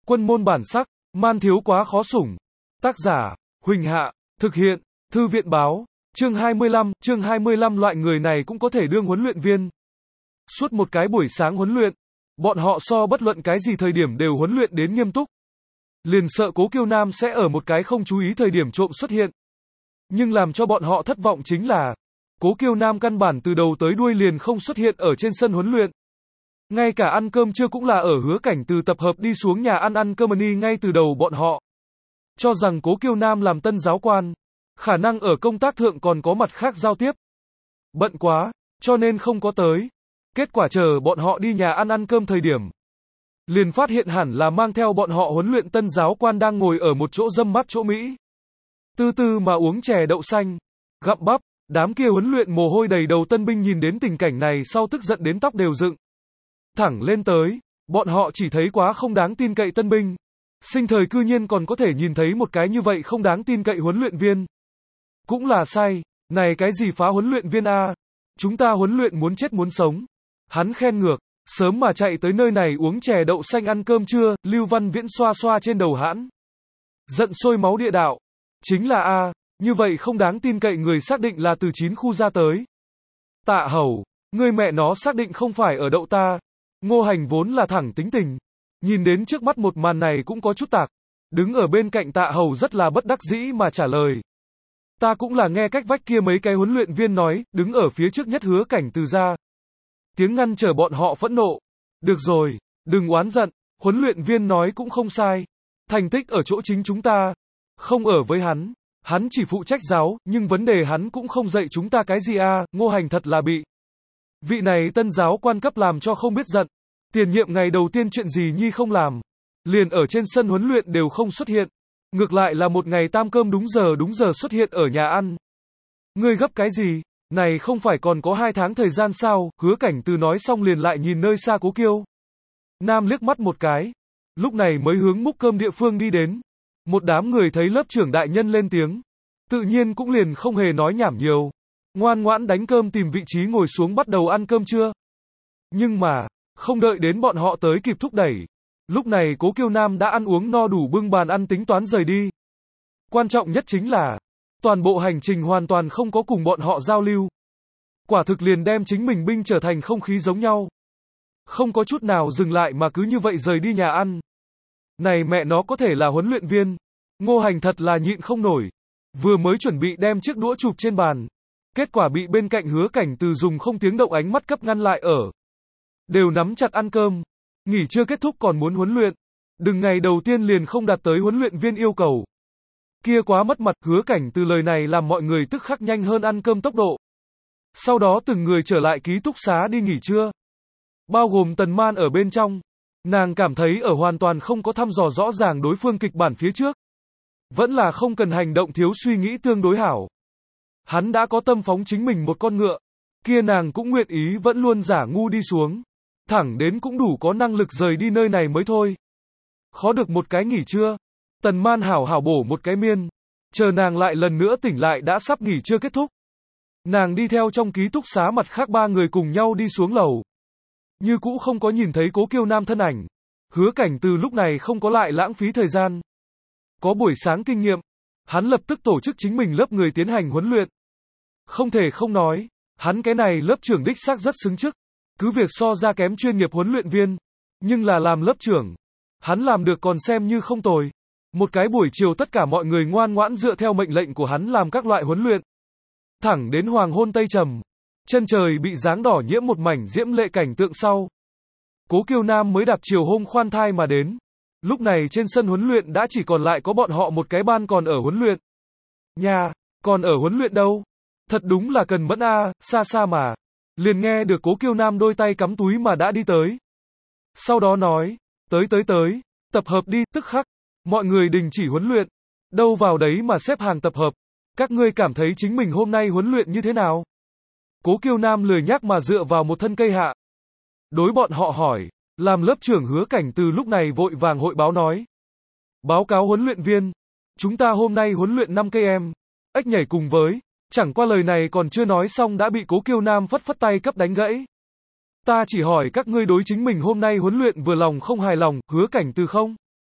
Quân môn bản sắc, man thiếu quá khó sủng. Tác giả, Huỳnh Hạ, thực hiện, Thư viện báo, chương 25 loại người này cũng có thể đương huấn luyện viên. Suốt một cái buổi sáng huấn luyện, bọn họ so bất luận cái gì thời điểm đều huấn luyện đến nghiêm túc. Liền sợ Cố Kiêu Nam sẽ ở một cái không chú ý thời điểm trộm xuất hiện. Nhưng làm cho bọn họ thất vọng chính là, Cố Kiêu Nam căn bản từ đầu tới đuôi liền không xuất hiện ở trên sân huấn luyện. Ngay cả ăn cơm trưa cũng là ở Hứa Cảnh từ tập hợp đi xuống nhà ăn cơm ni ngay từ đầu bọn họ. Cho rằng Cố Kiêu Nam làm tân giáo quan, khả năng ở công tác thượng còn có mặt khác giao tiếp. Bận quá, cho nên không có tới. Kết quả chờ bọn họ đi nhà ăn cơm thời điểm, liền phát hiện hẳn là mang theo bọn họ huấn luyện tân giáo quan đang ngồi ở một chỗ râm mát chỗ Mỹ. Từ từ mà uống chè đậu xanh, gặm bắp, đám kia huấn luyện mồ hôi đầy đầu tân binh nhìn đến tình cảnh này sau tức giận đến tóc đều dựng thẳng lên tới, bọn họ chỉ thấy quá không đáng tin cậy tân binh. Sinh thời cư nhiên còn có thể nhìn thấy một cái như vậy không đáng tin cậy huấn luyện viên. Cũng là sai, này cái gì phá huấn luyện viên a? Chúng ta huấn luyện muốn chết muốn sống. Hắn khen ngược, sớm mà chạy tới nơi này uống chè đậu xanh ăn cơm trưa, Lưu Văn Viễn xoa xoa trên đầu hãn. Giận sôi máu địa đạo. Chính là a, như vậy không đáng tin cậy người xác định là từ 9 khu ra tới. Tạ Hầu, ngươi mẹ nó xác định không phải ở đậu ta. Ngô Hành vốn là thẳng tính tình. Nhìn đến trước mắt một màn này cũng có chút tạc. Đứng ở bên cạnh Tạ Hầu rất là bất đắc dĩ mà trả lời. Ta cũng là nghe cách vách kia mấy cái huấn luyện viên nói, đứng ở phía trước nhất Hứa Cảnh từ ra. Tiếng ngăn trở bọn họ phẫn nộ. Được rồi, đừng oán giận, huấn luyện viên nói cũng không sai. Thành tích ở chỗ chính chúng ta. Không ở với hắn. Hắn chỉ phụ trách giáo, nhưng vấn đề hắn cũng không dạy chúng ta cái gì a. Ngô Hành thật là bị vị này tân giáo quan cấp làm cho không biết giận. Tiền nhiệm ngày đầu tiên chuyện gì nhi không làm. Liền ở trên sân huấn luyện đều không xuất hiện. Ngược lại là một ngày tam cơm đúng giờ xuất hiện ở nhà ăn. Ngươi gấp cái gì? Này không phải còn có 2 tháng thời gian sao? Hứa Cảnh từ nói xong liền lại nhìn nơi xa Cố Kiêu Nam liếc mắt một cái. Lúc này mới hướng múc cơm địa phương đi đến. Một đám người thấy lớp trưởng đại nhân lên tiếng. Tự nhiên cũng liền không hề nói nhảm nhiều. Ngoan ngoãn đánh cơm tìm vị trí ngồi xuống bắt đầu ăn cơm trưa. Nhưng mà, không đợi đến bọn họ tới kịp thúc đẩy. Lúc này Cố Kiêu Nam đã ăn uống no đủ bưng bàn ăn tính toán rời đi. Quan trọng nhất chính là, toàn bộ hành trình hoàn toàn không có cùng bọn họ giao lưu. Quả thực liền đem chính mình binh trở thành không khí giống nhau. Không có chút nào dừng lại mà cứ như vậy rời đi nhà ăn. Này mẹ nó có thể là huấn luyện viên. Ngô Hành thật là nhịn không nổi. Vừa mới chuẩn bị đem chiếc đũa chụp trên bàn. Kết quả bị bên cạnh Hứa Cảnh từ dùng không tiếng động ánh mắt cấp ngăn lại ở. Đều nắm chặt ăn cơm. Nghỉ trưa kết thúc còn muốn huấn luyện. Đừng ngày đầu tiên liền không đạt tới huấn luyện viên yêu cầu. Kia quá mất mặt. Hứa Cảnh từ lời này làm mọi người tức khắc nhanh hơn ăn cơm tốc độ. Sau đó từng người trở lại ký túc xá đi nghỉ trưa. Bao gồm Tần Man ở bên trong. Nàng cảm thấy ở hoàn toàn không có thăm dò rõ ràng đối phương kịch bản phía trước. Vẫn là không cần hành động thiếu suy nghĩ tương đối hảo. Hắn đã có tâm phóng chính mình một con ngựa. Kia nàng cũng nguyện ý vẫn luôn giả ngu đi xuống. Thẳng đến cũng đủ có năng lực rời đi nơi này mới thôi. Khó được một cái nghỉ trưa. Tần Man hảo hảo bổ một cái miên. Chờ nàng lại lần nữa tỉnh lại đã sắp nghỉ trưa kết thúc. Nàng đi theo trong ký túc xá mặt khác 3 người cùng nhau đi xuống lầu. Như cũ không có nhìn thấy Cố Kiêu Nam thân ảnh. Hứa Cảnh từ lúc này không có lại lãng phí thời gian. Có buổi sáng kinh nghiệm. Hắn lập tức tổ chức chính mình lớp người tiến hành huấn luyện. Không thể không nói. Hắn cái này lớp trưởng đích xác rất xứng chức. Cứ việc so ra kém chuyên nghiệp huấn luyện viên. Nhưng là làm lớp trưởng. Hắn làm được còn xem như không tồi. Một cái buổi chiều tất cả mọi người ngoan ngoãn dựa theo mệnh lệnh của hắn làm các loại huấn luyện. Thẳng đến hoàng hôn tây trầm. Chân trời bị dáng đỏ nhiễm một mảnh diễm lệ cảnh tượng sau. Cố Kiêu Nam mới đạp chiều hôm khoan thai mà đến. Lúc này trên sân huấn luyện đã chỉ còn lại có bọn họ một cái ban còn ở huấn luyện. Nhà, còn ở huấn luyện đâu? Thật đúng là cần mẫn a, xa xa mà. Liền nghe được Cố Kiêu Nam đôi tay cắm túi mà đã đi tới. Sau đó nói, tới, tập hợp đi, tức khắc. Mọi người đình chỉ huấn luyện. Đâu vào đấy mà xếp hàng tập hợp. Các ngươi cảm thấy chính mình hôm nay huấn luyện như thế nào? Cố Kiêu Nam lười nhác mà dựa vào một thân cây hạ. Đối bọn họ hỏi, làm lớp trưởng Hứa Cảnh từ lúc này vội vàng hội báo nói. Báo cáo huấn luyện viên, chúng ta hôm nay huấn luyện 5 cây em, ếch nhảy cùng với, chẳng qua lời này còn chưa nói xong đã bị Cố Kiêu Nam phất phất tay cấp đánh gãy. Ta chỉ hỏi các ngươi đối chính mình hôm nay huấn luyện vừa lòng không hài lòng, Hứa Cảnh từ không?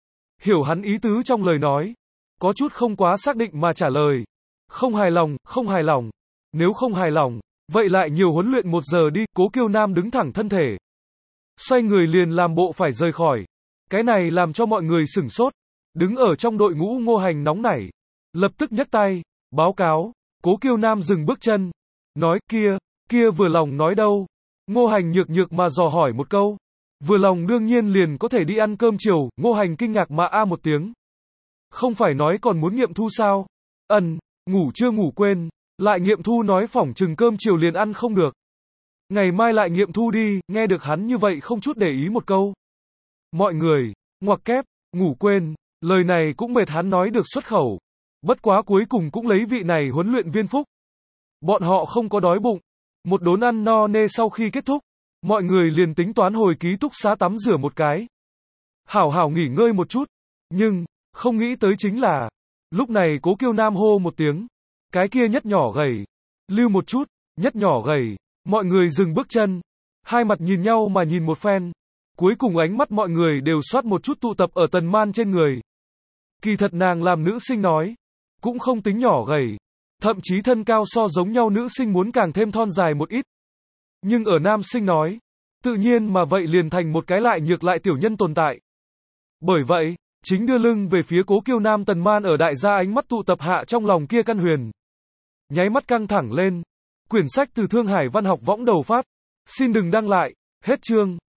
hiểu hắn ý tứ trong lời nói. Có chút không quá xác định mà trả lời. Không hài lòng, không hài lòng. Nếu không hài lòng, vậy lại nhiều huấn luyện 1 giờ đi. Cố Kiêu Nam đứng thẳng thân thể. Xoay người liền làm bộ phải rời khỏi. Cái này làm cho mọi người sửng sốt. Đứng ở trong đội ngũ Ngô Hành nóng nảy. Lập tức nhấc tay, báo cáo. Cố Kiêu Nam dừng bước chân. Nói, kia vừa lòng nói đâu. Ngô Hành nhược nhược mà dò hỏi một câu. Vừa lòng đương nhiên liền có thể đi ăn cơm chiều. Ngô Hành kinh ngạc mà a một tiếng. Không phải nói còn muốn nghiệm thu sao? Ngủ chưa ngủ quên. Lại nghiệm thu nói phỏng chừng cơm chiều liền ăn không được. Ngày mai lại nghiệm thu đi. Nghe được hắn như vậy không chút để ý một câu. Mọi người, ngoặc kép, ngủ quên. Lời này cũng mệt hắn nói được xuất khẩu. Bất quá cuối cùng cũng lấy vị này huấn luyện viên phúc. Bọn họ không có đói bụng. Một đốn ăn no nê sau khi kết thúc. Mọi người liền tính toán hồi ký túc xá tắm rửa một cái. Hảo hảo nghỉ ngơi một chút. Nhưng, không nghĩ tới chính là. Lúc này Cố Kiêu Nam hô một tiếng. Cái kia nhất nhỏ gầy. Lưu một chút, nhất nhỏ gầy. Mọi người dừng bước chân. Hai mặt nhìn nhau mà nhìn một phen. Cuối cùng ánh mắt mọi người đều soát một chút tụ tập ở Tần Man trên người. Kỳ thật nàng làm nữ sinh nói. Cũng không tính nhỏ gầy. Thậm chí thân cao so giống nhau nữ sinh muốn càng thêm thon dài một ít. Nhưng ở nam sinh nói. Tự nhiên mà vậy liền thành một cái lại nhược lại tiểu nhân tồn tại. Bởi vậy, chính đưa lưng về phía Cố Kiêu Nam Tần Man ở đại gia ánh mắt tụ tập hạ trong lòng kia căn huyền. Nháy mắt căng thẳng lên. Quyển sách từ Thương Hải Văn học võng đầu phát. Xin đừng đăng lại. Hết chương.